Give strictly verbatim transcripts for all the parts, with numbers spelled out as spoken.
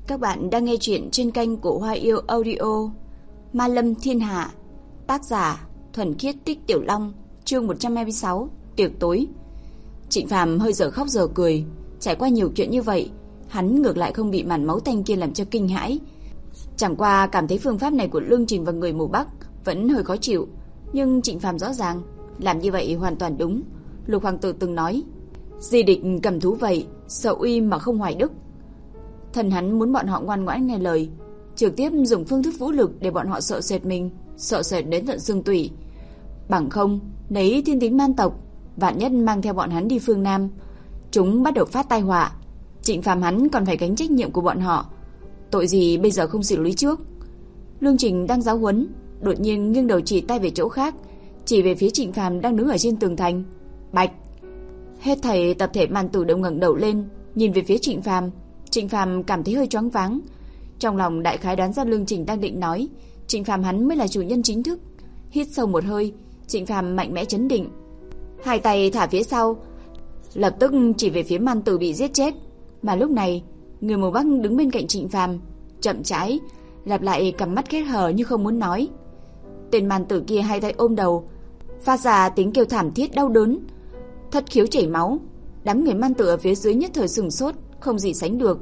Các bạn đang nghe chuyện trên kênh của Hoa Yêu Audio. Ma Lâm Thiên Hạ. Tác giả Thuần Khiết Tích Tiểu Long. Chương một trăm hai mươi sáu. Tiệc tối. Trịnh Phàm hơi giờ khóc giờ cười. Trải qua nhiều chuyện như vậy, hắn ngược lại không bị màn máu tanh kia làm cho kinh hãi. Chẳng qua cảm thấy phương pháp này của Lương Trình và người mù Bắc vẫn hơi khó chịu, nhưng Trịnh Phàm rõ ràng làm như vậy hoàn toàn đúng. Lục Hoàng tử từng nói, di địch cầm thú vậy, sợ uy mà không hoài đức. Thần hắn muốn bọn họ ngoan ngoãn nghe lời, trực tiếp dùng phương thức vũ lực để bọn họ sợ sệt mình, sợ sệt đến tận xương tủy. Bằng không, lấy thiên tính man tộc, vạn nhất mang theo bọn hắn đi phương Nam, chúng bắt đầu phát tai họa. Trịnh Phàm hắn còn phải gánh trách nhiệm của bọn họ. Tội gì bây giờ không xử lý trước? Lương Trình đang giáo huấn, đột nhiên nghiêng đầu chỉ tay về chỗ khác, chỉ về phía Trịnh Phàm đang đứng ở trên tường thành. Bạch! Hết thảy tập thể man tử đều ngẩng đầu lên, nhìn về phía Trịnh Phàm. Trịnh Phàm cảm thấy hơi choáng váng, trong lòng đại khái đoán ra Lương Trình đang định nói Trịnh Phàm hắn mới là chủ nhân chính thức. Hít sâu một hơi, Trịnh Phàm mạnh mẽ chấn định, hai tay thả phía sau, lập tức chỉ về phía man tử bị giết chết. Mà lúc này, người mù Bắc đứng bên cạnh Trịnh Phàm, chậm rãi lặp lại cặp mắt khép hờ như không muốn nói. Tên man tử kia hai tay ôm đầu, phát ra tiếng kêu thảm thiết đau đớn, thất khiếu chảy máu. Đám người man tử ở phía dưới nhất thời sừng sốt, không gì sánh được.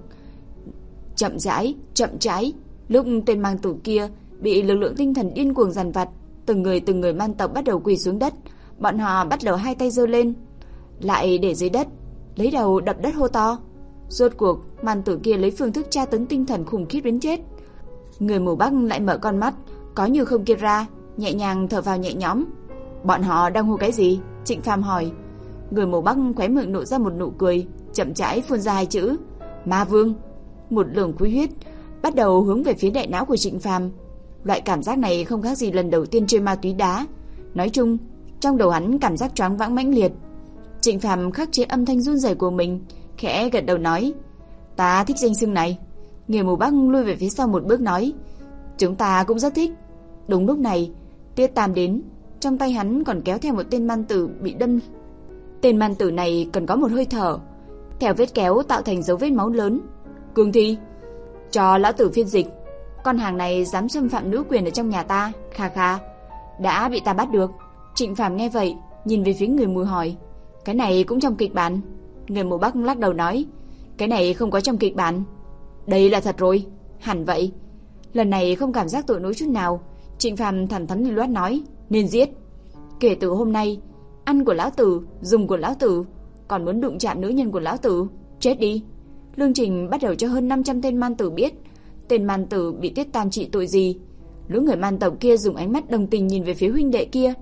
Chậm rãi, chậm rãi, lúc tên man tử kia bị lực lượng tinh thần điên cuồng dằn vặt, từng người từng người man tộc bắt đầu quỳ xuống đất. Bọn họ bắt đầu hai tay giơ lên, lại để dưới đất, lấy đầu đập đất hô to. Rốt cuộc, man tử kia lấy phương thức tra tấn tinh thần khủng khiếp đến chết. Người mù Bắc lại mở con mắt, có như không kia ra, nhẹ nhàng thở vào nhẹ nhõm. Bọn họ đang hô cái gì? Trịnh Phàm hỏi. Người mù Bắc khóe miệng nụ ra một nụ cười, chậm rãi phun ra hai chữ: Ma Vương. Một luồng khí huyết bắt đầu hướng về phía đại não của Trịnh Phàm. Loại cảm giác này không khác gì lần đầu tiên chơi ma túy đá. Nói chung, trong đầu hắn cảm giác choáng váng mãnh liệt. Trịnh Phàm khắc chế âm thanh run rẩy của mình, khẽ gật đầu nói: Ta thích danh xưng này. Người mù Bắc lui về phía sau một bước nói: Chúng ta cũng rất thích. Đúng lúc này, Tiết Tam đến, trong tay hắn còn kéo theo một tên man tử bị đâm. Tên man tử này cần có một hơi thở, theo vết kéo tạo thành dấu vết máu lớn. Cương thi, cho lão tử phiên dịch. Con hàng này dám xâm phạm nữ quyền ở trong nhà ta. Kha kha, đã bị ta bắt được. Trịnh Phàm nghe vậy, nhìn về phía người mù hỏi: Cái này cũng trong kịch bản? Người mù Bắc lắc đầu nói: Cái này không có trong kịch bản. Đây là thật rồi. Hẳn vậy. Lần này không cảm giác tội lỗi chút nào. Trịnh Phàm thẳng thắn lưu loát nói: Nên giết. Kể từ hôm nay, ăn của lão tử, dùng của lão tử, còn muốn đụng chạm nữ nhân của lão tử, chết đi. Lương Trình bắt đầu cho hơn năm trăm tên man tử biết tên man tử bị Tiết Tam trị tội gì. Lũ người man tộc kia dùng ánh mắt đồng tình nhìn về phía huynh đệ kia.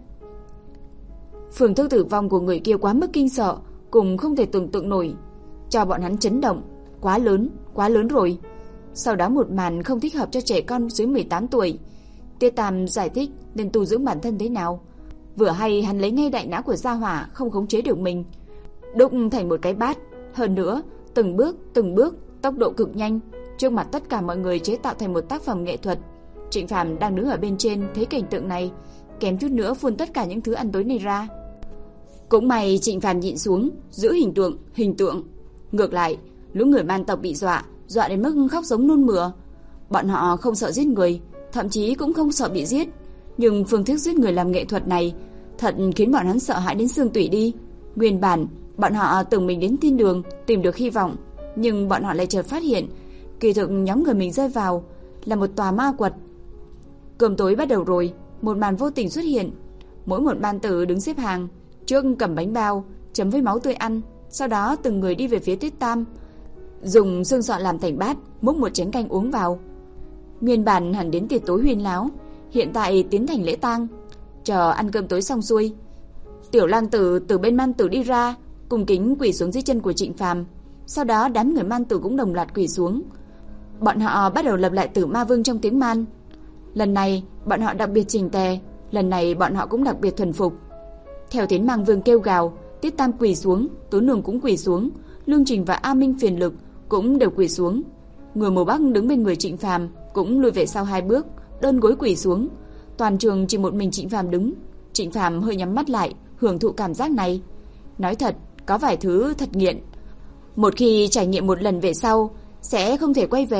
Phương thức tử vong của người kia quá mức kinh sợ, cùng không thể tưởng tượng nổi, cho bọn hắn chấn động. Quá lớn, quá lớn rồi. Sau đó một màn không thích hợp cho trẻ con dưới mười tám tuổi. Tiết Tam giải thích nên tu dưỡng bản thân thế nào. Vừa hay hắn lấy ngay đại não của gia hỏa không khống chế được mình, đúc thành một cái bát. Hơn nữa, từng bước, từng bước, tốc độ cực nhanh, trước mặt tất cả mọi người chế tạo thành một tác phẩm nghệ thuật. Trịnh Phàm đang đứng ở bên trên thấy cảnh tượng này, kém chút nữa phun tất cả những thứ ăn tối này ra. Cũng may Trịnh Phàm nhịn xuống, giữ hình tượng, hình tượng. Ngược lại, lũ người man tộc bị dọa, dọa đến mức khóc giống nôn mửa. Bọn họ không sợ giết người, thậm chí cũng không sợ bị giết, nhưng phương thức giết người làm nghệ thuật này thật khiến bọn hắn sợ hãi đến xương tủy đi. Nguyên bản, bọn họ tưởng mình đến thiên đường, tìm được hy vọng, nhưng bọn họ lại chợt phát hiện, kỳ thực nhóm người mình rơi vào là một tòa ma quật. Cơm tối bắt đầu rồi, một màn vô tình xuất hiện. Mỗi một man tử đứng xếp hàng, trước cầm bánh bao, chấm với máu tươi ăn, sau đó từng người đi về phía Tiết Tam, dùng xương sọ làm thành bát, múc một chén canh uống vào. Nguyên bản hẳn đến tiệc tối huyên náo, hiện tại tiến thành lễ tang. Chờ ăn cơm tối xong xuôi, Tiểu Lang tử từ bên man tử đi ra, cung kính quỳ xuống dưới chân của Trịnh Phàm. Sau đó đám người man tử cũng đồng loạt quỳ xuống. Bọn họ bắt đầu lập lại Tử Ma Vương trong tiếng man. Lần này bọn họ đặc biệt chỉnh tề, lần này bọn họ cũng đặc biệt thuần phục. Theo tiếng Mang Vương kêu gào, Tiết Tam quỳ xuống, Tố Nương cũng quỳ xuống, Lương Trình và A Minh Phiền Lực cũng đều quỳ xuống. Người mù Bắc đứng bên người Trịnh Phàm cũng lùi về sau hai bước, đơn gối quỳ xuống. Toàn trường chỉ một mình Trịnh Phàm đứng. Trịnh Phàm hơi nhắm mắt lại, hưởng thụ cảm giác này. Nói thật, có vài thứ thật nghiện. Một khi trải nghiệm một lần về sau, sẽ không thể quay về.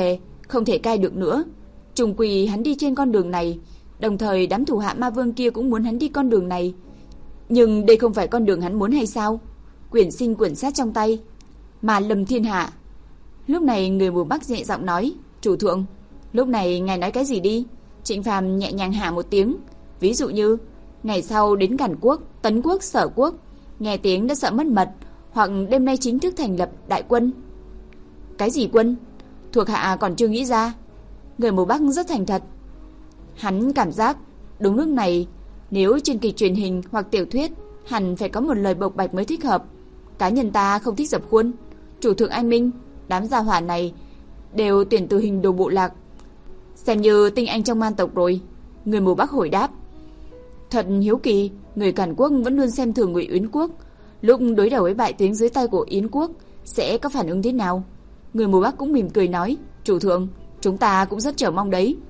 không thể cai được nữa. Trùng quỳ hắn đi trên con đường này, đồng thời đám thủ hạ ma vương kia cũng muốn hắn đi con đường này. Nhưng đây không phải con đường hắn muốn hay sao? Quyển sinh quyển sát trong tay, mà Lâm Thiên Hạ. Lúc này người mù Bắc nhẹ giọng nói, chủ thượng, lúc này ngài nói cái gì đi? Trịnh Phàm nhẹ nhàng hạ một tiếng, ví dụ như ngày sau đến Càn Quốc, Tấn Quốc, Sở Quốc, nghe tiếng đã sợ mất mật, hoặc đêm nay chính thức thành lập đại quân. Cái gì quân? Thuộc hạ còn chưa nghĩ ra. Người mù Bắc rất thành thật. Hắn cảm giác đúng lúc này, nếu trên kịch truyền hình hoặc tiểu thuyết, hẳn phải có một lời bộc bạch mới thích hợp. Cá nhân ta không thích dập khuôn. Chủ thượng anh minh, đám gia hỏa này đều tuyển từ hình đồ bộ lạc, xem như tinh anh trong man tộc rồi. Người mù Bắc hồi đáp. Thật hiếu kỳ, người Càn Quốc vẫn luôn xem thường người Yến Quốc, lúc đối đầu với bại tướng dưới tay của Yến Quốc sẽ có phản ứng thế nào? Người mù Bắc cũng mỉm cười nói, chủ thượng, chúng ta cũng rất chờ mong đấy.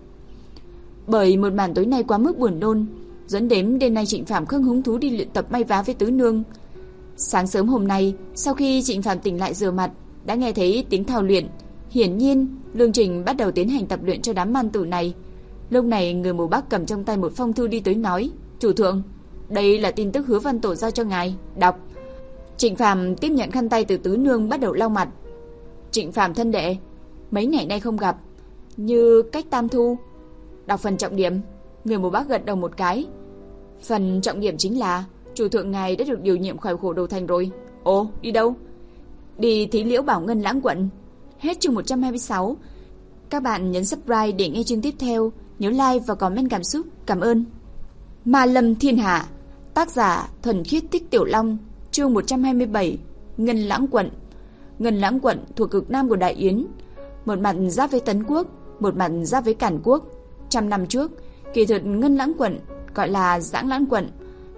Bởi một màn tối nay quá mức buồn nôn, dẫn đến đêm nay Trịnh Phàm không hứng thú đi luyện tập may vá với tứ nương. Sáng sớm hôm nay, sau khi Trịnh Phàm tỉnh lại rửa mặt, đã nghe thấy tiếng thao luyện. Hiển nhiên, Lương Trình bắt đầu tiến hành tập luyện cho đám man tử này. Lúc này người mù Bắc cầm trong tay một phong thư đi tới nói, chủ thượng, đây là tin tức Hứa Văn Tổ giao cho ngài, đọc. Trịnh Phàm tiếp nhận khăn tay từ tứ nương, bắt đầu lau mặt. Trịnh Phàm thân đệ, mấy ngày nay không gặp, như cách tam thu. Đọc phần trọng điểm. Người mù Bắc gật đầu một cái. Phần trọng điểm chính là chủ thượng ngài đã được điều nhiệm khỏi khổ đầu thành rồi. Ồ, đi đâu? Đi Thí Liễu Bảo Ngân Lãng quận. Hết chương một trăm hai mươi sáu. Các bạn nhấn subscribe để nghe chương tiếp theo. Nhớ like và comment cảm xúc. Cảm ơn. Ma Lâm Thiên Hạ. Tác giả Thuần Khiết Tích Tiểu Long. Chương một trăm hai mươi bảy. Ngân Lãng quận. Ngân Lãng quận thuộc cực nam của Đại Yến, một mặt giáp với Tấn Quốc, một mặt giáp với Càn Quốc. Trăm năm trước, kỳ thực Ngân Lãng quận gọi là Giãng Lãng quận.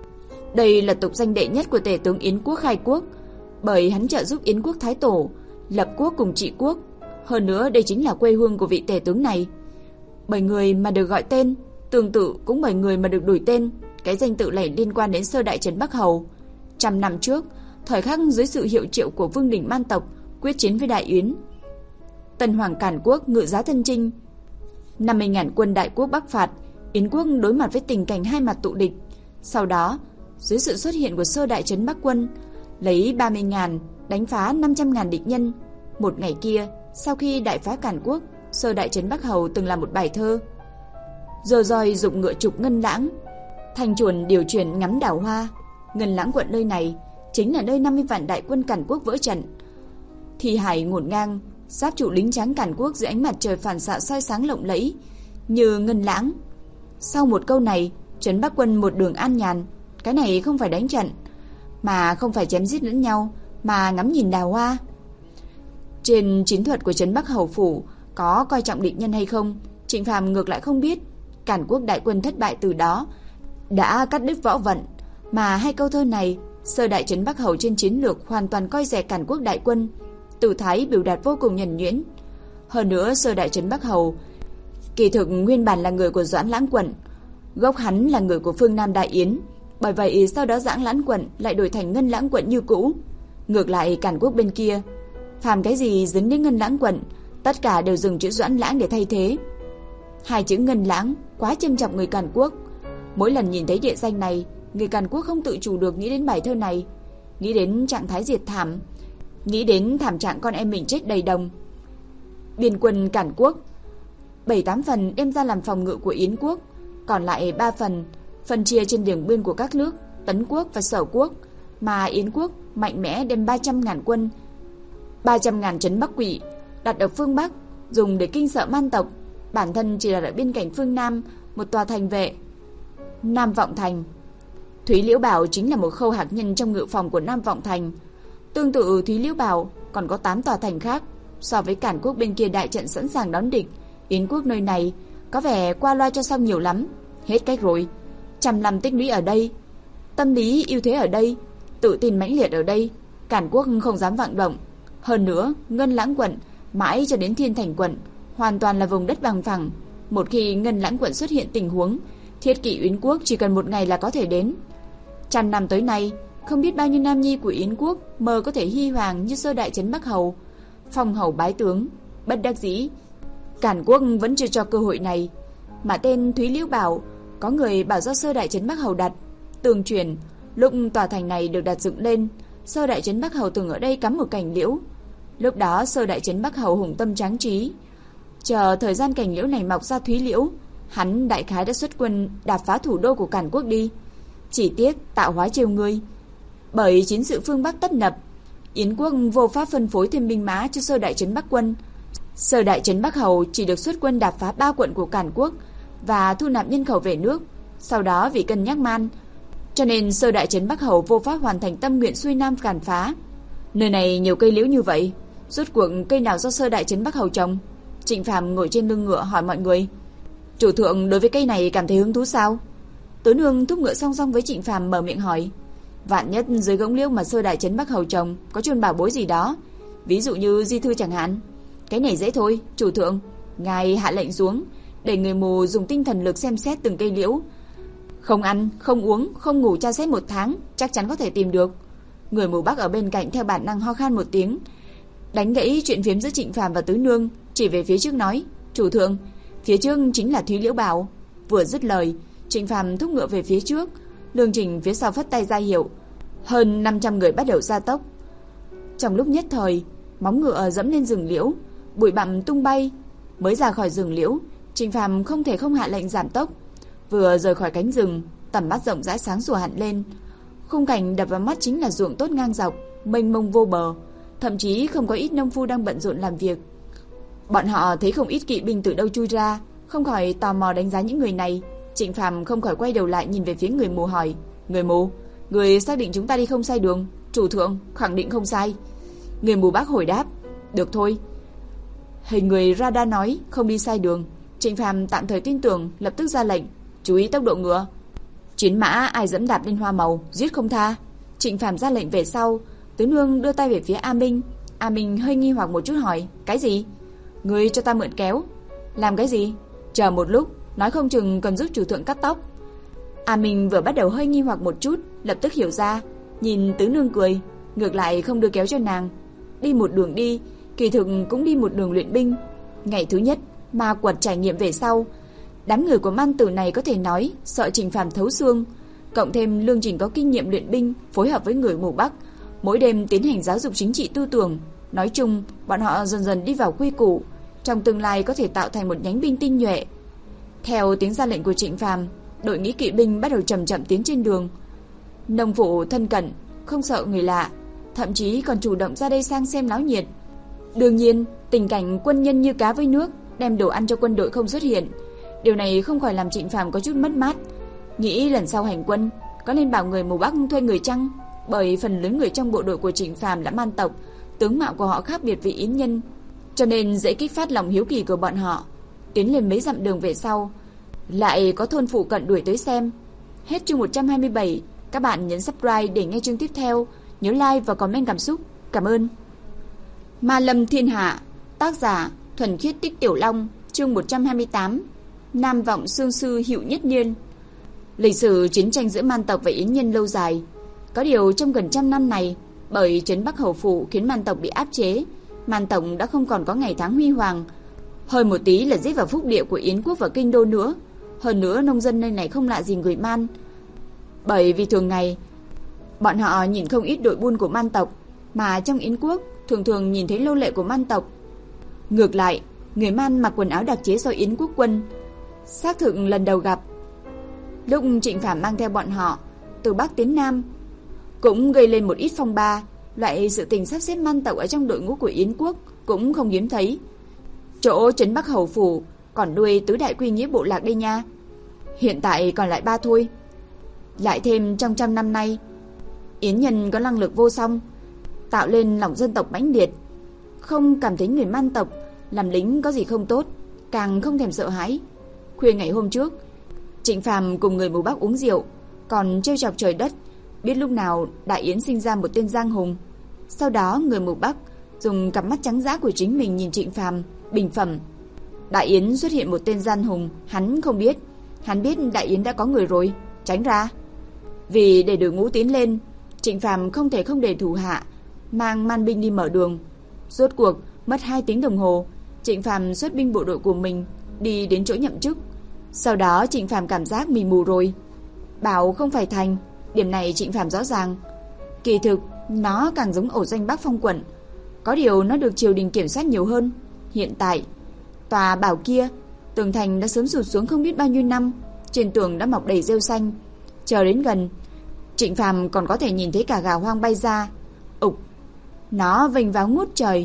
Đây là tục danh đệ nhất của tể tướng Yến Quốc khai quốc, bởi hắn trợ giúp Yến Quốc Thái Tổ lập quốc cùng trị quốc. Hơn nữa đây chính là quê hương của vị tể tướng này. Bởi người mà được gọi tên, tương tự cũng bởi người mà được đổi tên. Cái danh tự này liên quan đến sơ đại trấn Bắc Hầu. Trăm năm trước, thời khắc dưới sự hiệu triệu của vương đỉnh man tộc quyết chiến với Đại Yến, Tân Hoàng Càn Quốc ngự giá thân chinh, năm mươi nghìn quân Đại Quốc bắc phạt, Yến Quốc đối mặt với tình cảnh hai mặt tụ địch. Sau đó, dưới sự xuất hiện của sơ đại trấn Bắc quân, lấy ba mươi nghìn đánh phá năm trăm nghìn địch nhân. Một ngày kia, sau khi đại phá Càn Quốc, sơ đại trấn Bắc Hầu từng làm một bài thơ: Giờ roi dục ngựa trục Ngân Lãng, thành chuồn điều chuyển ngắm đảo hoa. Ngân Lãng quận nơi này chính là nơi năm mươi vạn đại quân Càn Quốc vỡ trận. Thi hải ngổn ngang, giáp trụ lính trắng Càn Quốc dưới ánh mặt trời phản xạ soi sáng lộng lẫy như ngân lãng. Sau một câu này, trấn Bắc quân một đường an nhàn. Cái này không phải đánh trận, mà không phải chém giết lẫn nhau, mà ngắm nhìn đào hoa. Trên chiến thuật của trấn Bắc Hầu phủ có coi trọng địch nhân hay không, Trịnh Phàm ngược lại không biết. Càn Quốc đại quân thất bại từ đó đã cắt đứt võ vận, mà hai câu thơ này, sơ đại trấn Bắc Hầu trên chiến lược hoàn toàn coi rẻ Càn Quốc đại quân, tử thái biểu đạt vô cùng nhuần nhuyễn. Hơn nữa, sơ đại trấn Bắc Hầu kỳ thực nguyên bản là người của Doãn Lãng quận, gốc hắn là người của phương Nam Đại Yến, bởi vậy sau đó Doãn Lãng quận lại đổi thành Ngân Lãng quận như cũ. Ngược lại Càn Quốc bên kia, phàm cái gì dính đến Ngân Lãng quận, tất cả đều dùng chữ Doãn Lãng để thay thế. Hai chữ Ngân Lãng quá châm chọc người Càn Quốc. Mỗi lần nhìn thấy địa danh này, người Càn Quốc không tự chủ được nghĩ đến bài thơ này, nghĩ đến trạng thái diệt thảm, nghĩ đến thảm trạng con em mình chết đầy đồng. Biên quân Càn Quốc bảy tám phần đem ra làm phòng ngự của Yến Quốc, còn lại ba phần phân chia trên đường biên của các nước Tấn Quốc và Sở Quốc, mà Yến Quốc mạnh mẽ đem ba trăm ngàn quân, ba trăm ngàn trấn Bắc Quỷ đặt ở phương Bắc, dùng để kinh sợ man tộc. Bản thân chỉ là ở biên cảnh phương Nam một tòa thành vệ, Nam Vọng Thành. Thúy Liễu Bảo chính là một khâu hạt nhân trong ngự phòng của Nam Vọng Thành. Tương tự Thúy Liễu Bảo còn có tám tòa thành khác. So với Càn Quốc bên kia đại trận sẵn sàng đón địch, Yến Quốc nơi này có vẻ qua loa cho xong nhiều lắm. Hết cách rồi. Trăm năm tích lũy ở đây, tâm lý ưu thế ở đây, tự tin mãnh liệt ở đây, Càn Quốc không dám vọng động. Hơn nữa, Ngân Lãng quận mãi cho đến Thiên Thành quận hoàn toàn là vùng đất bằng phẳng. Một khi Ngân Lãng quận xuất hiện tình huống, thiết kỵ Yến Quốc chỉ cần một ngày là có thể đến. Trăm năm tới nay, không biết bao nhiêu nam nhi của Yến Quốc mơ có thể huy hoàng như sơ đại trấn Bắc Hầu, phong hầu bái tướng, bất đắc dĩ Càn Quốc vẫn chưa cho cơ hội này, mà tên Thúy Liễu Bảo có người bảo do Sơ Đại Trấn Bắc Hầu đặt. Tương truyền, lúc tòa thành này được đặt dựng lên, Sơ Đại Trấn Bắc Hầu từng ở đây cắm một cành liễu. Lúc đó Sơ Đại Trấn Bắc Hầu hùng tâm tráng trí, chờ thời gian cành liễu này mọc ra Thúy Liễu, hắn đại khái đã xuất quân đạp phá thủ đô của Càn Quốc đi. Chỉ tiếc tạo hóa trêu ngươi, bởi chiến sự phương Bắc tấp nập, Yến quốc vô pháp phân phối thêm binh mã cho Sơ Đại Trấn Bắc quân. Sơ Đại Trấn Bắc Hầu chỉ được xuất quân đạp phá ba quận của Càn Quốc và thu nạp nhân khẩu về nước. Sau đó vì cân nhắc man, cho nên Sơ Đại Trấn Bắc Hầu vô pháp hoàn thành tâm nguyện xuôi nam càn phá. Nơi này nhiều cây liễu như vậy, rốt cuộc cây nào do Sơ Đại Trấn Bắc Hầu trồng? Trịnh Phàm ngồi trên lưng ngựa hỏi mọi người. Chủ thượng đối với cây này cảm thấy hứng thú sao? Tứ Nương thúc ngựa song song với Trịnh Phàm mở miệng hỏi. Vạn nhất dưới gốc liễu mà Sơ Đại Trấn Bắc Hầu trồng có chôn bảo bối gì đó, ví dụ như di thư chẳng hạn. Cái này dễ thôi, chủ thượng. Ngài hạ lệnh xuống, để người mù dùng tinh thần lực xem xét từng cây liễu. Không ăn, không uống, không ngủ tra xét một tháng, chắc chắn có thể tìm được. Người mù Bắc ở bên cạnh theo bản năng ho khan một tiếng, đánh gãy chuyện phiếm giữa Trịnh Phàm và Tứ Nương, chỉ về phía trước nói: "Chủ thượng, phía trước chính là Thúy Liễu Bảo." Vừa dứt lời, Trịnh Phàm thúc ngựa về phía trước, Lương Trình phía sau phất tay ra hiệu. Hơn năm trăm người bắt đầu gia tốc. Trong lúc nhất thời, móng ngựa dẫm lên rừng liễu, bụi bặm tung bay. Mới ra khỏi rừng liễu, Trịnh Phàm không thể không hạ lệnh giảm tốc. Vừa rời khỏi cánh rừng, tầm mắt rộng rãi sáng sủa hẳn lên. Khung cảnh đập vào mắt chính là ruộng tốt ngang dọc, mênh mông vô bờ, thậm chí không có ít nông phu đang bận rộn làm việc. Bọn họ thấy không ít kỵ binh từ đâu chui ra, không khỏi tò mò đánh giá những người này. Trịnh Phàm không khỏi quay đầu lại nhìn về phía người mù hỏi: "Người mù, người xác định chúng ta đi không sai đường?" "Chủ thượng, khẳng định không sai." Người mù Bắc hồi đáp. "Được thôi." Hình người radar nói không đi sai đường. Trịnh Phàm tạm thời tin tưởng, lập tức ra lệnh: "Chú ý tốc độ ngựa. Chiến mã ai dẫm đạp lên hoa màu, giết không tha." Trịnh Phàm ra lệnh về sau, Tứ Nương đưa tay về phía A Minh. A Minh hơi nghi hoặc một chút hỏi: "Cái gì?" "Ngươi cho ta mượn kéo." "Làm cái gì?" "Chờ một lúc, nói không chừng cần giúp chủ thượng cắt tóc." A Minh vừa bắt đầu hơi nghi hoặc một chút, lập tức hiểu ra, nhìn Tứ Nương cười, ngược lại không đưa kéo cho nàng. Đi một đường đi, kỳ thực cũng đi một đường luyện binh. Ngày thứ nhất, ma quật trải nghiệm về sau, đám người của Man Tử này có thể nói sợ Trịnh Phàm thấu xương, cộng thêm Lương Trình có kinh nghiệm luyện binh, phối hợp với người mù Bắc, mỗi đêm tiến hành giáo dục chính trị tư tưởng. Nói chung, bọn họ dần dần đi vào quy củ, trong tương lai có thể tạo thành một nhánh binh tinh nhuệ. Theo tiếng ra lệnh của Trịnh Phàm, đội nghĩa kỵ binh bắt đầu chậm chậm tiến trên đường. Nông phụ thân cận, không sợ người lạ, thậm chí còn chủ động ra đây sang xem náo nhiệt. Đương nhiên, tình cảnh quân nhân như cá với nước, đem đồ ăn cho quân đội không xuất hiện. Điều này không khỏi làm Trịnh Phàm có chút mất mát. Nghĩ lần sau hành quân, có nên bảo người mù Bắc thuê người chăng? Bởi phần lớn người trong bộ đội của Trịnh Phàm là Man tộc, tướng mạo của họ khác biệt với Yến nhân, cho nên dễ kích phát lòng hiếu kỳ của bọn họ. Tiến lên mấy dặm đường về sau, lại có thôn phụ cận đuổi tới xem. Hết chương một trăm hai mươi bảy, các bạn nhấn subscribe để nghe chương tiếp theo, nhớ like và comment cảm xúc. Cảm ơn. Ma Lâm Thiên Hạ, tác giả Thuần Khiết Tích Tiểu Long, chương một trăm hai mươi tám. Nam vọng xương sư Hựu Nhất Niên. Lịch sử chiến tranh giữa Man tộc và Yến nhân lâu dài. Có điều trong gần trăm năm này, bởi trấn Bắc Hầu Phủ khiến Man tộc bị áp chế, Man tộc đã không còn có ngày tháng huy hoàng. Hơi một tí là giết vào phúc địa của Yến quốc và kinh đô nữa. Hơn nữa nông dân nơi này không lạ gì người Man, bởi vì thường ngày bọn họ nhìn không ít đội buôn của Man tộc, mà trong Yến quốc thường thường nhìn thấy lâu lệ của Man tộc. Ngược lại, người Man mặc quần áo đặc chế do Yến quốc quân. Xác thực lần đầu gặp. Lúc Trịnh Phàm mang theo bọn họ từ Bắc tiến Nam, cũng gây lên một ít phong ba. Loại sự tình sắp xếp Man tộc ở trong đội ngũ của Yến quốc cũng không hiếm thấy. Chỗ trấn Bắc Hầu Phủ còn nuôi tứ đại quy nghĩa bộ lạc đây nha. Hiện tại còn lại ba thôi. Lại thêm trong trăm năm nay, Yến nhân có năng lực vô song, tạo lên lòng dân tộc mãnh liệt, không cảm thấy người Man tộc làm lính có gì không tốt, càng không thèm sợ hãi. Khuya ngày hôm trước, Trịnh Phàm cùng người mù Bắc uống rượu, còn trêu chọc trời đất, biết lúc nào Đại Yến sinh ra một tên giang hùng. Sau đó người mù Bắc dùng cặp mắt trắng dã của chính mình nhìn Trịnh Phàm, bình phẩm: Đại Yến xuất hiện một tên gian hùng, hắn không biết. Hắn biết Đại Yến đã có người rồi, tránh ra. Vì để đội ngũ tiến lên, Trịnh Phàm không thể không để thủ hạ mang man binh đi mở đường. Rốt cuộc mất hai tiếng đồng hồ, Trịnh Phàm xuất binh bộ đội của mình đi đến chỗ nhậm chức. Sau đó Trịnh Phàm cảm giác mình mù rồi. Bảo không phải thành, điểm này Trịnh Phàm rõ ràng. Kỳ thực nó càng giống ổ doanh Bắc Phong quận, có điều nó được triều đình kiểm soát nhiều hơn. Hiện tại tòa bảo kia, tường thành đã sớm sụt xuống không biết bao nhiêu năm, trên tường đã mọc đầy rêu xanh. Chờ đến gần, Trịnh Phàm còn có thể nhìn thấy cả gà hoang bay ra. Ục, nó vênh váo ngút trời,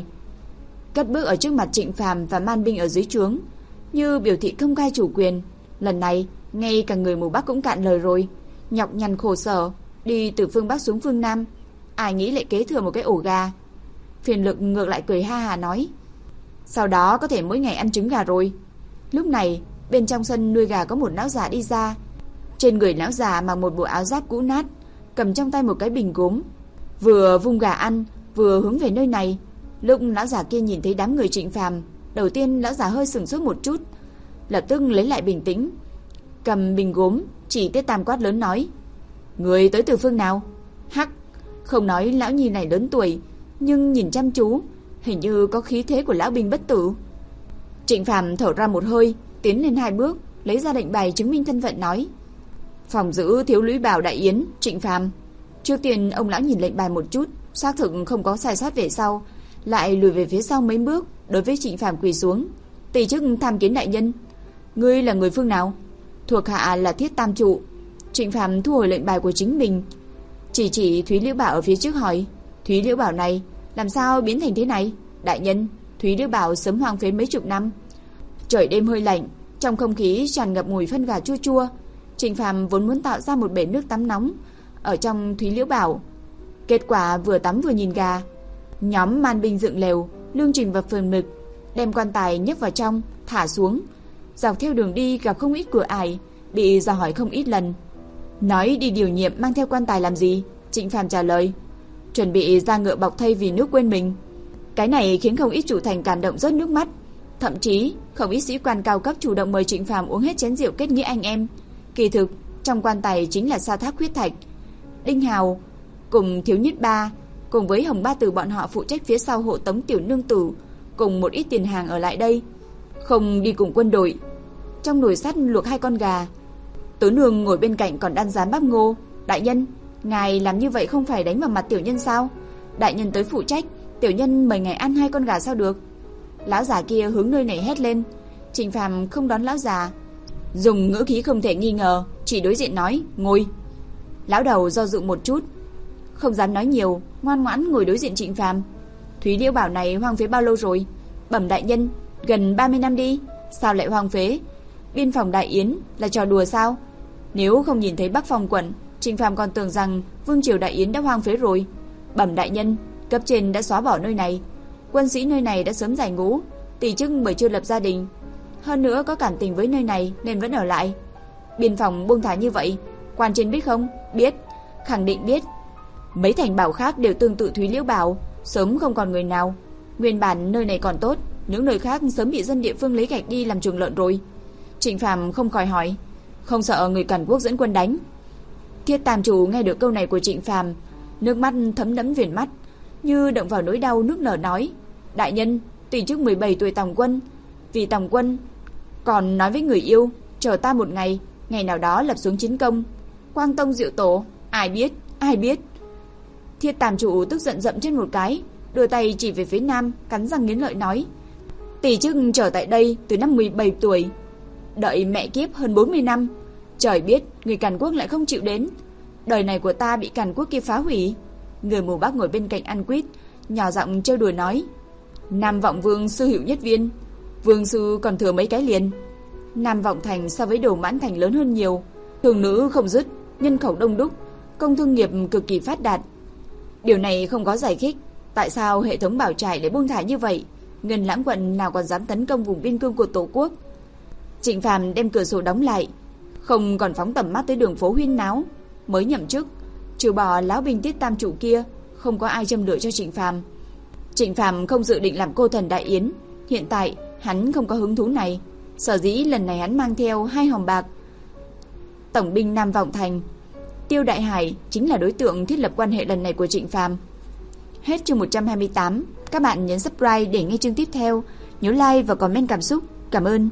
cất bước ở trước mặt Trịnh Phàm và man binh ở dưới trướng, như biểu thị công khai chủ quyền. Lần này ngay cả người mù Bắc cũng cạn lời rồi. Nhọc nhằn khổ sở đi từ phương Bắc xuống phương Nam, ai nghĩ lại kế thừa một cái ổ gà. Phiền Lực ngược lại cười ha hà nói, sau đó có thể mỗi ngày ăn trứng gà rồi. Lúc này bên trong sân nuôi gà có một lão già đi ra. Trên người lão già mặc một bộ áo giáp cũ nát, cầm trong tay một cái bình gốm, vừa vung gà ăn vừa hướng về nơi này. Lúc lão già kia nhìn thấy đám người Trịnh Phàm, đầu tiên lão già hơi sửng sốt một chút, lập tức lấy lại bình tĩnh, cầm bình gốm chỉ Tiết Tam quát lớn nói, người tới từ phương nào? Hắc, không nói lão nhi này lớn tuổi, nhưng nhìn chăm chú hình như có khí thế của lão binh bất tử. Trịnh Phàm thở ra một hơi, tiến lên hai bước, lấy ra lệnh bài chứng minh thân phận nói, phòng giữ thiếu lũy Bảo Đại Yến Trịnh Phàm. Trước tiên ông lão nhìn lệnh bài một chút, xác thực không có sai sót, về sau lại lùi về phía sau mấy bước, đối với Trịnh Phàm quỳ xuống, tỷ chức tham kiến đại nhân. Ngươi là người phương nào? Thuộc hạ là Thiết Tam trụ. Trịnh Phàm thu hồi lệnh bài của chính mình, chỉ chỉ Thúy Liễu Bảo ở phía trước hỏi, Thúy Liễu Bảo này làm sao biến thành thế này? Đại nhân, Thúy Liễu Bảo sớm hoang phế mấy chục năm. Trời đêm hơi lạnh, trong không khí tràn ngập mùi phân gà chua chua. Trịnh Phàm vốn muốn tạo ra một bể nước tắm nóng ở trong Thúy Liễu Bảo, kết quả vừa tắm vừa nhìn gà. Nhóm man binh dựng lều, Lương Trình và Phường Mực đem quan tài nhấc vào trong, thả xuống. Dọc theo đường đi gặp không ít cửa ải, bị dò hỏi không ít lần. Nói đi điều nhiệm mang theo quan tài làm gì? Trịnh Phàm trả lời, chuẩn bị ra ngựa bọc thây vì nước quên mình. Cái này khiến không ít chủ thành cảm động rớt nước mắt. Thậm chí không ít sĩ quan cao cấp chủ động mời Trịnh Phàm uống hết chén rượu kết nghĩa anh em. Kỳ thực trong quan tài chính là sa thác huyết thạch. Đinh Hào cùng Thiếu Nhất Ba cùng với Hồng Ba Tử bọn họ phụ trách phía sau hộ tống tiểu nương tử cùng một ít tiền hàng ở lại đây, không đi cùng quân đội. Trong nồi sắt luộc hai con gà, Tứ Nương ngồi bên cạnh còn đan rán bắp ngô. Đại nhân, ngài làm như vậy không phải đánh vào mặt tiểu nhân sao? Đại nhân tới phụ trách, tiểu nhân mời ngài ăn hai con gà sao được? Lão già kia hướng nơi này hét lên. Trịnh Phàm không đón lão già, dùng ngữ khí không thể nghi ngờ, chỉ đối diện nói, ngồi. Lão đầu do dự một chút, không dám nói nhiều, ngoan ngoãn ngồi đối diện Trịnh Phàm. Thúy Liễu Bảo này hoang phế bao lâu rồi? Bẩm đại nhân, gần ba mươi năm đi. Sao lại hoang phế? Biên phòng Đại Yến là trò đùa sao? Nếu không nhìn thấy Bắc Phong quận, Trịnh Phàm còn tưởng rằng vương triều Đại Yến đã hoang phế rồi. Bẩm đại nhân, cấp trên đã xóa bỏ nơi này, quân sĩ nơi này đã sớm giải ngũ, tỷ chức bởi chưa lập gia đình, hơn nữa có cảm tình với nơi này nên vẫn ở lại. Biên phòng buông thả như vậy, quan trên biết không? Biết, khẳng định biết. Mấy thành bảo khác đều tương tự Thúy Liễu Bảo, sớm không còn người nào. Nguyên bản nơi này còn tốt, những nơi khác sớm bị dân địa phương lấy gạch đi làm chuồng lợn rồi. Trịnh Phàm không khỏi hỏi, không sợ người Càn Quốc dẫn quân đánh? Thiết Tam chủ nghe được câu này của Trịnh Phàm, nước mắt thấm đẫm viền mắt, như động vào nỗi đau nức nở nói, đại nhân, tỷ chức mười bảy tuổi tòng quân, vì tòng quân còn nói với người yêu, chờ ta một ngày, ngày nào đó lập xuống chiến công, Quang Tông Diệu Tổ. Ai biết, ai biết. Thiết Tam chủ tức giận dậm trên một cái, đưa tay chỉ về phía nam, cắn răng nghiến lợi nói, tỷ chức chờ tại đây từ năm mười bảy tuổi, đợi mẹ kiếp hơn bốn mươi năm. Trời biết người Càn Quốc lại không chịu đến, đời này của ta bị Càn Quốc kia phá hủy. Người mù Bắc ngồi bên cạnh ăn quýt, nhỏ giọng trêu đùa nói, Nam Vọng Vương sư hữu nhất viên, vương sư còn thừa mấy cái liền. Nam Vọng Thành so với Đồ Mãn Thành lớn hơn nhiều, thường nữ không dứt, nhân khẩu đông đúc, công thương nghiệp cực kỳ phát đạt. Điều này không có giải thích tại sao hệ thống bảo trại lại buông thả như vậy. Ngân Lãng quận nào còn dám tấn công vùng biên cương của Tổ quốc. Trịnh Phàm đem cửa sổ đóng lại, không còn phóng tầm mắt tới đường phố huyên náo. Mới nhậm chức, trừ bỏ lão binh Tiết Tam chủ kia, không có ai châm lửa cho Trịnh Phàm. Trịnh Phàm không dự định làm cô thần Đại Yến, hiện tại hắn không có hứng thú này. Sở dĩ lần này hắn mang theo hai hòm bạc. Tổng binh Nam Vọng Thành Tiêu Đại Hải chính là đối tượng thiết lập quan hệ lần này của Trịnh Phàm. Hết chương một trăm hai mươi tám. Các bạn nhấn subscribe để nghe chương tiếp theo. nhớ like và comment cảm xúc. Cảm ơn.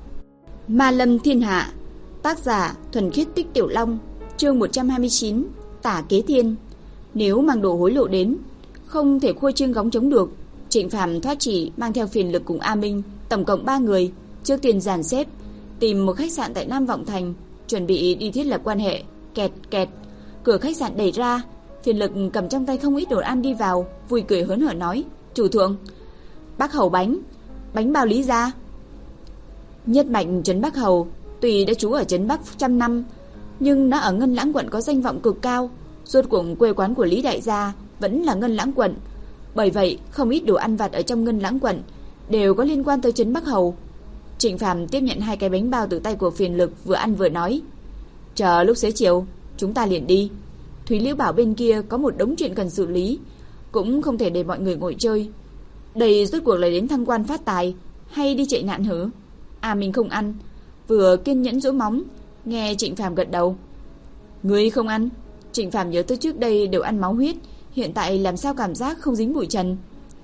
Ma Lâm Thiên Hạ, tác giả Thuần Khiết Tích Tiểu Long, chương một trăm hai mươi chín, Tả Kế Thiên. Nếu mang đồ hối lộ đến, không thể khua chiêng góng trống được. Trịnh Phàm thoát chỉ mang theo Phiền Lực cùng A Minh, tổng cộng ba người, trước tiên dàn xếp, tìm một khách sạn tại Nam Vọng Thành, chuẩn bị đi thiết lập quan hệ. Kẹt kẹt, cửa khách sạn đẩy ra, Phiền Lực cầm trong tay không ít đồ ăn đi vào, vui cười hớn hở nói: "Chủ thượng, Bắc Hầu bánh, bánh bao Lý gia." Nhất mạch trấn Bắc Hầu tuy đã trú ở trấn Bắc trăm năm, nhưng nó ở Ngân Lãng quận có danh vọng cực cao, rốt cuộc quê quán của Lý đại gia vẫn là Ngân Lãng quận. Bởi vậy, không ít đồ ăn vặt ở trong Ngân Lãng quận đều có liên quan tới trấn Bắc Hầu. Trịnh Phàm tiếp nhận hai cái bánh bao từ tay của Phiền Lực, vừa ăn vừa nói: "Chờ lúc xế chiều, chúng ta liền đi. Thúy Liễu bảo bên kia có một đống chuyện cần xử lý, cũng không thể để mọi người ngồi chơi. Đây rốt cuộc là đến thăng quan phát tài hay đi chạy nạn hử?" À mình không ăn, vừa kiên nhẫn dỗ móng, nghe Trịnh Phàm gật đầu. "Ngươi không ăn?" Trịnh Phàm nhớ tới trước đây đều ăn máu huyết, hiện tại làm sao cảm giác không dính bụi trần.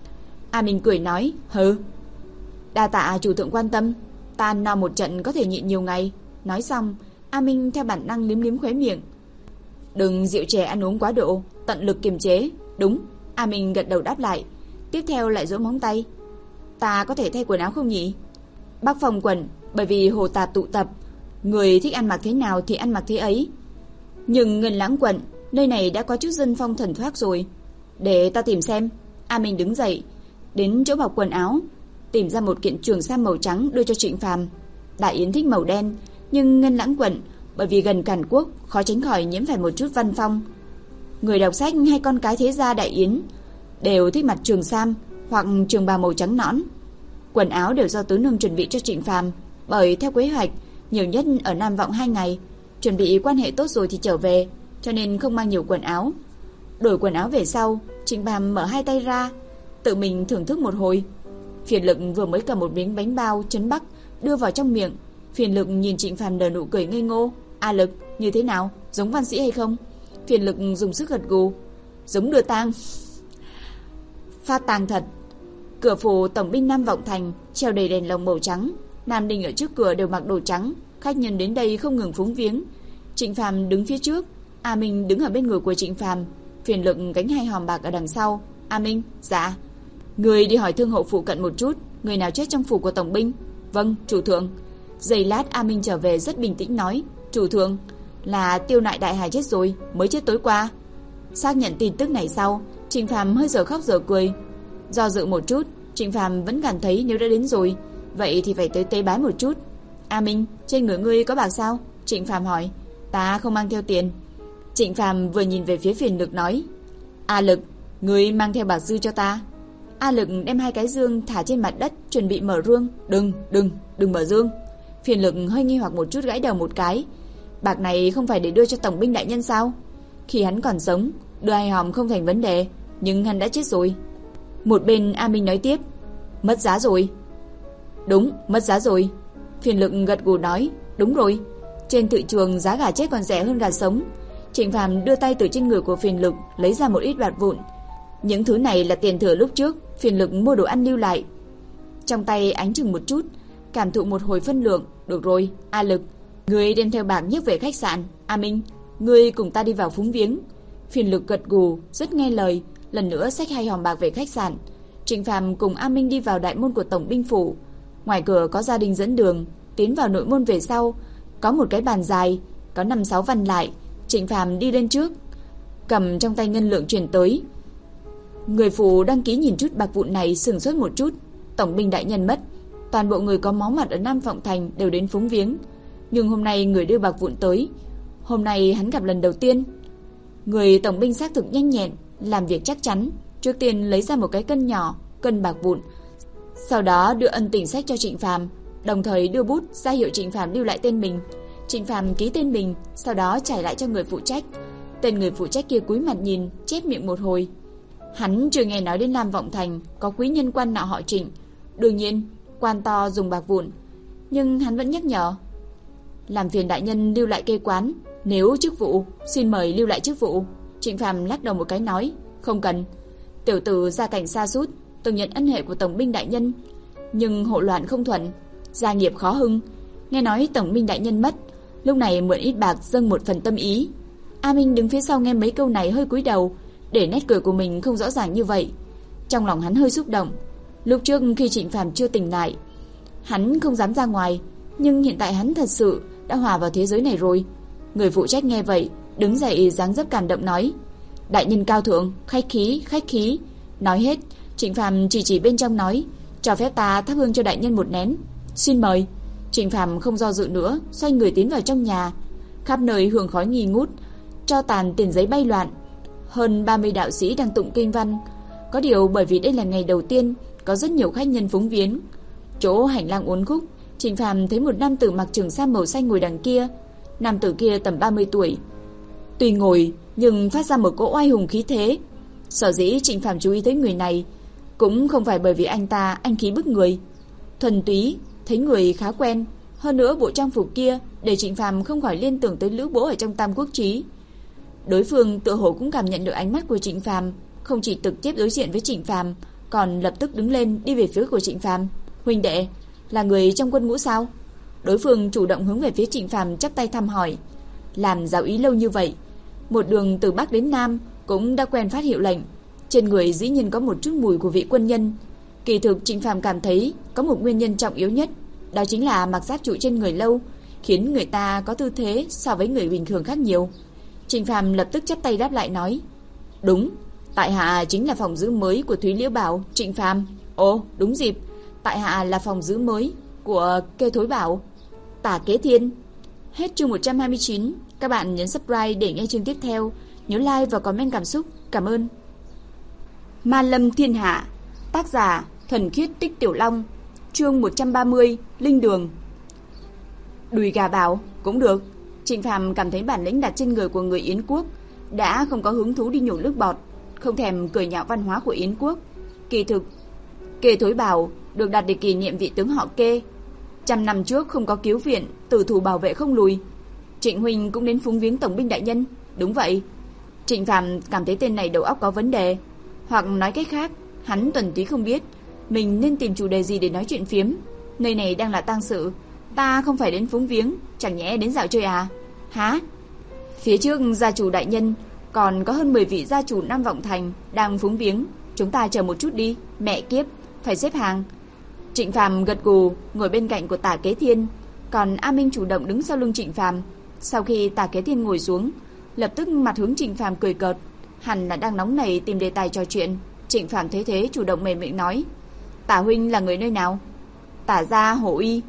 A Minh cười nói: "Hừ, đa tạ chủ thượng quan tâm, ta ăn no một trận có thể nhịn nhiều ngày." Nói xong, A Minh theo bản năng liếm liếm khóe miệng. "Đừng rượu chè ăn uống quá độ, tận lực kiềm chế." "Đúng." A Minh gật đầu đáp lại, tiếp theo lại giỗ móng tay: "Ta có thể thay quần áo không nhỉ?" Bắc Phong quận bởi vì hồ tạp tụ tập, người thích ăn mặc thế nào thì ăn mặc thế ấy. Nhưng Ngân Lãng quận, nơi này đã có chút dân phong thần thoát rồi. "Để ta tìm xem." A Minh đứng dậy, đến chỗ bọc quần áo, tìm ra một kiện trường sam màu trắng đưa cho Trịnh Phàm. Đại Yến thích màu đen, nhưng Ngân Lãng quận bởi vì gần Càn Quốc, khó tránh khỏi nhiễm phải một chút văn phong. Người đọc sách hay con cái thế gia Đại Yến đều thích mặc trường sam hoặc trường bào màu trắng nõn. Quần áo đều do tứ nương chuẩn bị cho Trịnh Phàm, bởi theo kế hoạch nhiều nhất ở Nam Vọng hai ngày, chuẩn bị quan hệ tốt rồi thì trở về, cho nên không mang nhiều quần áo. Đổi quần áo về sau, Trịnh Phàm mở hai tay ra, tự mình thưởng thức một hồi. Phiền Lực vừa mới cầm một miếng bánh bao trấn Bắc đưa vào trong miệng. Phiền Lực nhìn Trịnh Phàm nở nụ cười ngây ngô. "A Lực, như thế nào, giống văn sĩ hay không?" Phiền Lực dùng sức gật gù: "Giống đưa tang." Phát tang thật. Cửa phủ tổng binh Nam Vọng Thành treo đầy đèn lồng màu trắng, nam đình ở trước cửa đều mặc đồ trắng, khách nhân đến đây không ngừng phúng viếng. Trịnh Phàm đứng phía trước, A Minh đứng ở bên người của Trịnh Phàm, Phiền Lực gánh hai hòm bạc ở đằng sau. "A Minh, dạ." "Người đi hỏi thương hộ phụ cận một chút, người nào chết trong phủ của tổng binh?" "Vâng, chủ thượng." Giây lát A Minh trở về rất bình tĩnh nói: "Chủ thượng, là Tiêu Nại đại hài chết rồi, mới chết tối qua." Xác nhận tin tức này sau, Trịnh Phàm hơi giờ khóc giờ cười. Do dự một chút, Trịnh Phàm vẫn cảm thấy nếu đã đến rồi, vậy thì phải tới tế bái một chút. "A Minh, trên người ngươi có bạc sao?" Trịnh Phàm hỏi. "Ta không mang theo tiền." Trịnh Phàm vừa nhìn về phía Phiền Lực nói: "A Lực, ngươi mang theo bạc dư cho ta." A Lực đem hai cái dương thả trên mặt đất, chuẩn bị mở rương. "Đừng, đừng, đừng mở dương." Phiền Lực hơi nghi hoặc một chút, gãi đầu một cái. "Bạc này không phải để đưa cho tổng binh đại nhân sao? Khi hắn còn sống, đưa hai hòm không thành vấn đề, nhưng hắn đã chết rồi." Một bên A Minh nói tiếp: "Mất giá rồi." "Đúng, mất giá rồi." Phiền Lực gật gù nói: "Đúng rồi, trên thị trường giá gà chết còn rẻ hơn gà sống." Trịnh Phàm đưa tay từ trên người của Phiền Lực lấy ra một ít bạc vụn. Những thứ này là tiền thừa lúc trước Phiền Lực mua đồ ăn lưu lại. Trong tay ánh chừng một chút, cảm thụ một hồi phân lượng. "Được rồi, A Lực, ngươi đem theo bạc nhấc về khách sạn. A Minh, ngươi cùng ta đi vào phúng viếng." Phiền Lực gật gù, rất nghe lời, lần nữa xách hai hòm bạc về khách sạn. Trịnh Phàm cùng A Minh đi vào đại môn của tổng binh phủ. Ngoài cửa có gia đình dẫn đường, tiến vào nội môn về sau, có một cái bàn dài, có năm sáu văn lại. Trịnh Phàm đi lên trước, cầm trong tay ngân lượng chuyển tới. Người phủ đăng ký nhìn chút bạc vụn này sửng sốt một chút. Tổng binh đại nhân mất, toàn bộ người có máu mặt ở Nam Vọng Thành đều đến phúng viếng, nhưng hôm nay người đưa bạc vụn tới, hôm nay hắn gặp lần đầu tiên. Người tổng binh xác thực nhanh nhẹn, làm việc chắc chắn, trước tiên lấy ra một cái cân nhỏ, cân bạc vụn, sau đó đưa ân tình sách cho Trịnh Phàm, đồng thời đưa bút ra hiệu Trịnh Phàm lưu lại tên mình. Trịnh Phàm ký tên mình, sau đó trải lại cho người phụ trách. Tên người phụ trách kia cúi mặt nhìn, chép miệng một hồi. Hắn chưa nghe nói đến Nam Vọng Thành có quý nhân quan nọ họ Trịnh, đương nhiên quan to dùng bạc vụn, nhưng hắn vẫn nhắc nhở: "Làm phiền đại nhân lưu lại kê quán, nếu chức vụ, xin mời lưu lại chức vụ." Trịnh Phàm lắc đầu một cái nói: "Không cần, tiểu tử gia cảnh sa sút, từng nhận ân hệ của tổng binh đại nhân, nhưng hộ loạn không thuận, gia nghiệp khó hưng. Nghe nói tổng binh đại nhân mất, lúc này mượn ít bạc dâng một phần tâm ý. A Minh đứng phía sau nghe mấy câu này hơi cúi đầu, để nét cười của mình không rõ ràng như vậy. Trong lòng hắn hơi xúc động. Lúc trước khi Trịnh Phàm chưa tỉnh lại, hắn không dám ra ngoài, nhưng hiện tại hắn thật sự đã hòa vào thế giới này rồi. Người phụ trách nghe vậy, đứng dậy dáng dấp cảm động nói: "Đại nhân cao thượng, khách khí, khách khí." Nói hết, Trịnh Phàm chỉ chỉ bên trong nói: "Cho phép ta thắp hương cho đại nhân một nén." "Xin mời." Trịnh Phàm không do dự nữa, xoay người tiến vào trong nhà. Khắp nơi hương khói nghi ngút, tro tàn tiền giấy bay loạn. Hơn ba mươi đạo sĩ đang tụng kinh văn. Có điều bởi vì đây là ngày đầu tiên, có rất nhiều khách nhân phúng viếng. Chỗ hành lang uốn khúc, Trịnh Phàm thấy một nam tử mặc trường sam màu xanh ngồi đằng kia. Nam tử kia tầm ba mươi tuổi. Tuy ngồi nhưng phát ra một cỗ oai hùng khí thế. Sở dĩ Trịnh Phàm chú ý tới người này cũng không phải bởi vì anh ta anh khí bức người, thuần túy thấy người khá quen. Hơn nữa bộ trang phục kia để Trịnh Phàm không khỏi liên tưởng tới Lữ Bố ở trong Tam Quốc Chí. Đối phương tựa hồ cũng cảm nhận được ánh mắt của Trịnh Phàm, không chỉ trực tiếp đối diện với Trịnh Phàm, còn lập tức đứng lên đi về phía của Trịnh Phàm. "Huynh đệ, là người trong quân ngũ sao?" Đối phương chủ động hướng về phía Trịnh Phàm chắp tay thăm hỏi. Làm giáo ý lâu như vậy, một đường từ Bắc đến Nam cũng đã quen phát hiệu lệnh, trên người dĩ nhiên có một chút mùi của vị quân nhân. Kỳ thực Trịnh Phàm cảm thấy có một nguyên nhân trọng yếu nhất, đó chính là mặc giáp trụ trên người lâu, khiến người ta có tư thế so với người bình thường khác nhiều. Trịnh Phàm lập tức chắp tay đáp lại nói: "Đúng, tại hạ chính là phòng giữ mới của Thúy Liễu Bảo, Trịnh Phàm." "Ồ, đúng dịp, tại hạ là phòng giữ mới của Kê Thối Bảo, Tả Kế Thiên." Hết chương một trăm hai mươi chín. Các bạn nhấn subscribe để nghe chương tiếp theo, nhớ like và comment cảm xúc. Cảm ơn. Ma Lâm Thiên Hạ, tác giả Thuần Khiết Tích Tiểu Long, chương một trăm ba mươi, Linh Đường. Đùi gà bảo cũng được. Trịnh Phàm cảm thấy bản lĩnh đặt trên người của người Yến Quốc, đã không có hứng thú đi nhổ nước bọt, không thèm cười nhạo văn hóa của Yến Quốc. Kỳ thực, Kê Thối Bảo được đặt để kỷ niệm vị tướng họ Kê. Trăm năm trước không có cứu viện, tử thủ bảo vệ không lùi. Trịnh huynh cũng đến phúng viếng tổng binh đại nhân. Đúng vậy. Trịnh Phàm cảm thấy tên này đầu óc có vấn đề, hoặc nói cách khác, hắn tuần túy không biết mình nên tìm chủ đề gì để nói chuyện phiếm. Nơi này đang là tang sự, ta không phải đến phúng viếng, chẳng nhẽ đến dạo chơi à? Hả? Phía trước gia chủ đại nhân còn có hơn mười vị gia chủ Nam Vọng Thành đang phúng viếng, chúng ta chờ một chút đi. Mẹ kiếp, phải xếp hàng. Trịnh Phàm gật gù, ngồi bên cạnh của Tả Kế Thiên, còn A Minh chủ động đứng sau lưng Trịnh Phàm. Sau khi Tả Kế Thiên ngồi xuống, lập tức mặt hướng Trịnh Phàm cười cợt, hẳn là đang nóng nảy tìm đề tài trò chuyện. Trịnh Phàm thấy thế chủ động mềm miệng nói: "Tả huynh là người nơi nào?" "Tả gia Hổ Y."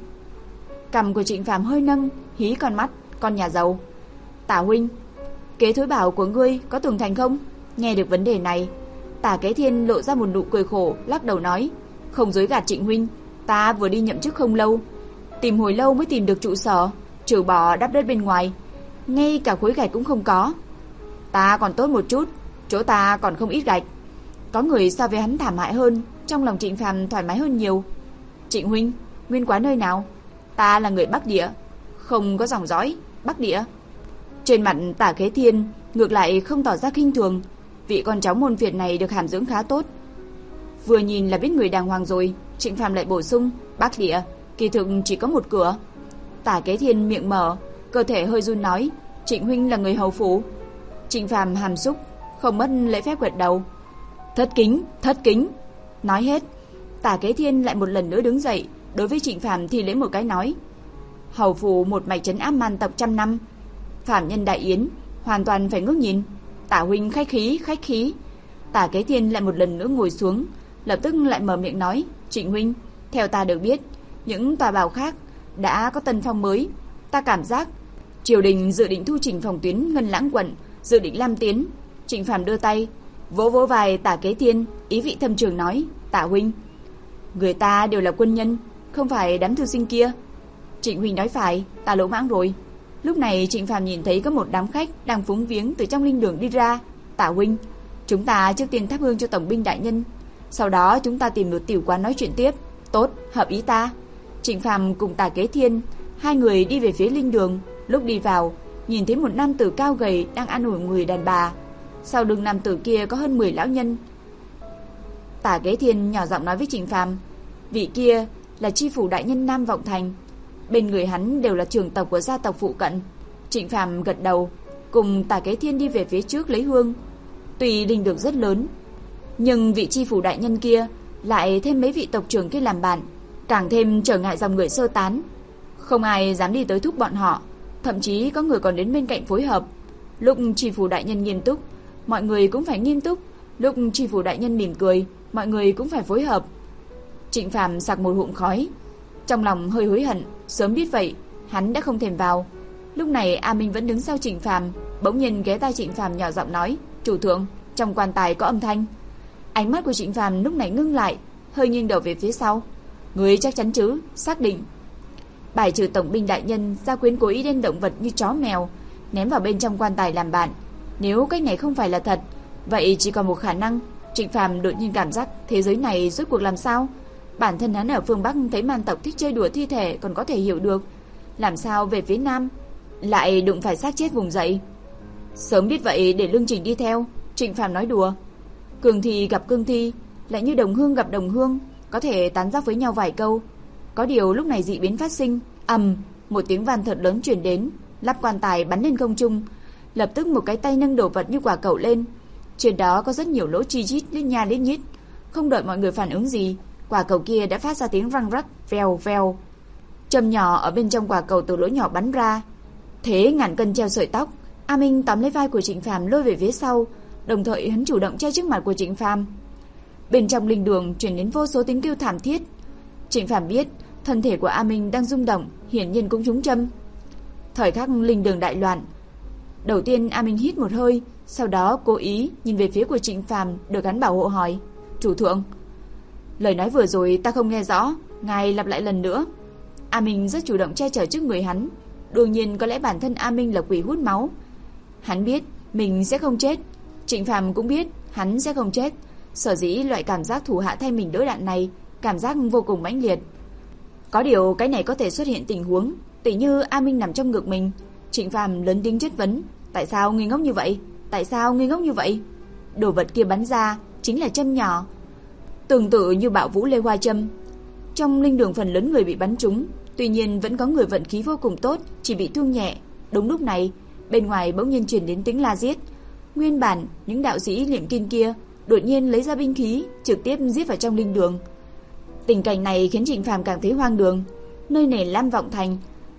Cằm của Trịnh Phàm hơi nâng, hí con mắt, con nhà giàu. "Tả huynh, Kế Thối Bảo của ngươi có tường thành không?" Nghe được vấn đề này, Tả Kế Thiên lộ ra một nụ cười khổ, lắc đầu nói: "Không dối gạt Trịnh huynh, ta vừa đi nhậm chức không lâu, tìm hồi lâu mới tìm được trụ sở, trừ bỏ đắp đất bên ngoài, ngay cả khối gạch cũng không có. Ta còn tốt một chút, chỗ ta còn không ít gạch." Có người so với hắn thảm hại hơn, trong lòng Trịnh Phàm thoải mái hơn nhiều. "Trịnh huynh, nguyên quán nơi nào?" "Ta là người Bắc Địa, không có dòng dõi Bắc Địa." Trên mặt Tả Kế Thiên ngược lại không tỏ ra khinh thường, vị con cháu môn Việt này được hàm dưỡng khá tốt, vừa nhìn là biết người đàng hoàng rồi. Trịnh Phàm lại bổ sung: "Bắc Địa kỳ thực chỉ có một cửa." Tả Kế Thiên miệng mở, cơ thể hơi run nói: "Trịnh huynh là người hầu phủ." Trịnh Phàm hàm xúc, không mất lễ phép gật đầu: "Thất kính, thất kính." Nói hết, Tả Kế Thiên lại một lần nữa đứng dậy, đối với Trịnh Phàm thi lễ một cái nói: "Hầu phủ một mạch trấn áp man tộc trăm năm, phàm nhân đại yến hoàn toàn phải ngước nhìn. Tả huynh khách khí, khách khí." Tả Kế Thiên lại một lần nữa ngồi xuống, lập tức lại mở miệng nói: "Trịnh huynh, theo ta được biết, những tòa bảo khác đã có tân phong mới. Ta cảm giác triều đình dự định thu chỉnh phòng tuyến Ngân Lãng quận, dự định lam tiến." Trịnh Phàm đưa tay vỗ vỗ vai Tả Kế Thiên, ý vị thâm trường nói: "Tả huynh, người ta đều là quân nhân, không phải đám thư sinh kia." "Trịnh huynh nói phải, ta lỗ mãng rồi." Lúc này Trịnh Phàm nhìn thấy có một đám khách đang phúng viếng từ trong linh đường đi ra. "Tả huynh, chúng ta trước tiên thắp hương cho tổng binh đại nhân, sau đó chúng ta tìm một tiểu quán nói chuyện tiếp." "Tốt, hợp ý ta." Trịnh Phàm cùng Tả Kế Thiên hai người đi về phía linh đường. Lúc đi vào, nhìn thấy một nam tử cao gầy đang an ủi người đàn bà, sau lưng nam tử kia có hơn mười lão nhân. Tả Kế Thiên nhỏ giọng nói với Trịnh Phàm: Vị kia là chi phủ đại nhân Nam Vọng Thành, bên người hắn đều là trưởng tộc của gia tộc phụ cận. Trịnh Phàm gật đầu, cùng Tả Kế Thiên đi về phía trước lấy hương. Tuy linh đường rất lớn, nhưng vị chi phủ đại nhân kia lại thêm mấy vị tộc trưởng kia làm bạn, càng thêm trở ngại dòng người sơ tán. Không ai dám đi tới thúc bọn họ, thậm chí có người còn đến bên cạnh phối hợp. Lúc chi phủ đại nhân nghiêm túc, mọi người cũng phải nghiêm túc. Lúc chi phủ đại nhân mỉm cười, mọi người cũng phải phối hợp. Trịnh Phàm sặc một ngụm khói, trong lòng hơi hối hận, sớm biết vậy, hắn đã không thèm vào. Lúc này A Minh vẫn đứng sau Trịnh Phàm, bỗng nhiên ghé tai Trịnh Phàm nhỏ giọng nói: "Chủ thượng, trong quan tài có âm thanh." Ánh mắt của Trịnh Phàm lúc này ngưng lại, hơi nghiêng đầu về phía sau. "Ngươi chắc chắn chứ?" "Xác định." Bài trừ tổng binh đại nhân gia quyến cố ý đem động vật như chó mèo ném vào bên trong quan tài làm bạn. Nếu cách này không phải là thật, vậy chỉ còn một khả năng. Trịnh Phàm đột nhiên cảm giác thế giới này rốt cuộc làm sao? Bản thân hắn ở phương Bắc thấy man tộc thích chơi đùa thi thể còn có thể hiểu được, làm sao về phía Nam lại đụng phải xác chết vùng dậy? Sớm biết vậy để Lương Trình đi theo. Trịnh Phàm nói đùa. Cường thi gặp cương thi, lại như đồng hương gặp đồng hương, có thể tán giác với nhau vài câu. Có điều lúc này dị biến phát sinh, ầm, một tiếng vang thật lớn truyền đến, lắp quan tài bắn lên không trung. Lập tức một cái tay nâng đồ vật như quả cầu lên, trên đó có rất nhiều lỗ chi chít lít nha lít nhít. Không đợi mọi người phản ứng gì, quả cầu kia đã phát ra tiếng răng rắc, vèo vèo. Châm nhỏ ở bên trong quả cầu từ lỗ nhỏ bắn ra. Thế ngàn cân treo sợi tóc, A Minh tóm lấy vai của Trịnh Phàm lôi về phía sau, đồng thời hắn chủ động che trước mặt của Trịnh Phàm. Bên trong linh đường truyền đến vô số tiếng kêu thảm thiết. Trịnh Phàm biết thân thể của A Minh đang rung động, hiển nhiên cũng trúng châm. Thời khắc linh đường đại loạn, đầu tiên A Minh hít một hơi, sau đó cố ý nhìn về phía của Trịnh Phàm, được hắn bảo hộ hỏi: "Chủ thượng, lời nói vừa rồi ta không nghe rõ, ngài lặp lại lần nữa." A Minh rất chủ động che chở trước người hắn. Đương nhiên có lẽ bản thân A Minh là quỷ hút máu. Hắn biết mình sẽ không chết, Trịnh Phàm cũng biết hắn sẽ không chết. Sở dĩ loại cảm giác thủ hạ thay mình đỡ đạn này, cảm giác vô cùng mãnh liệt. Có điều cái này có thể xuất hiện tình huống, tỉ như A Minh nằm trong ngực mình. Trịnh Phàm lớn tiếng chất vấn: "Tại sao ngươi ngốc như vậy? Tại sao ngươi ngốc như vậy?" Đồ vật kia bắn ra chính là châm nhỏ, tương tự như bạo vũ lê hoa châm. Trong linh đường phần lớn người bị bắn trúng, tuy nhiên vẫn có người vận khí vô cùng tốt, chỉ bị thương nhẹ. Đúng lúc này, bên ngoài bỗng nhiên truyền đến tiếng la giết. Nguyên bản những đạo sĩ liệm kim kia đột nhiên lấy ra binh khí, trực tiếp giết vào trong linh đường. Tình cảnh này khiến Trịnh Phàm càng thấy hoang đường. Nơi này Lam Vọng Thành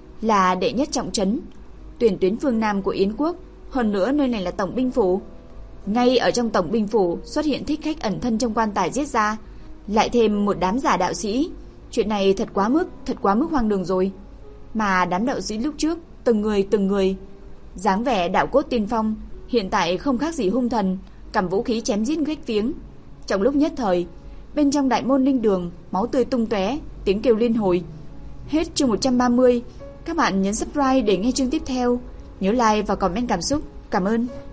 là đệ nhất trọng trấn, tuyển tuyến phương Nam của Yến quốc, hơn nữa nơi này là tổng binh phủ. Ngay ở trong tổng binh phủ xuất hiện thích khách ẩn thân trong quan tài giết ra, lại thêm một đám giả đạo sĩ. Chuyện này thật quá mức, thật quá mức hoang đường rồi. Mà đám đạo sĩ lúc trước, từng người từng người dáng vẻ đạo cốt tiên phong, hiện tại không khác gì hung thần, cầm vũ khí chém giết khách viếng. Trong lúc nhất thời, bên trong đại môn linh đường, máu tươi tung tóe, tiếng kêu liên hồi. Hết chương một trăm ba mươi. Các bạn nhấn subscribe để nghe chương tiếp theo. Nhớ like và comment cảm xúc. Cảm ơn.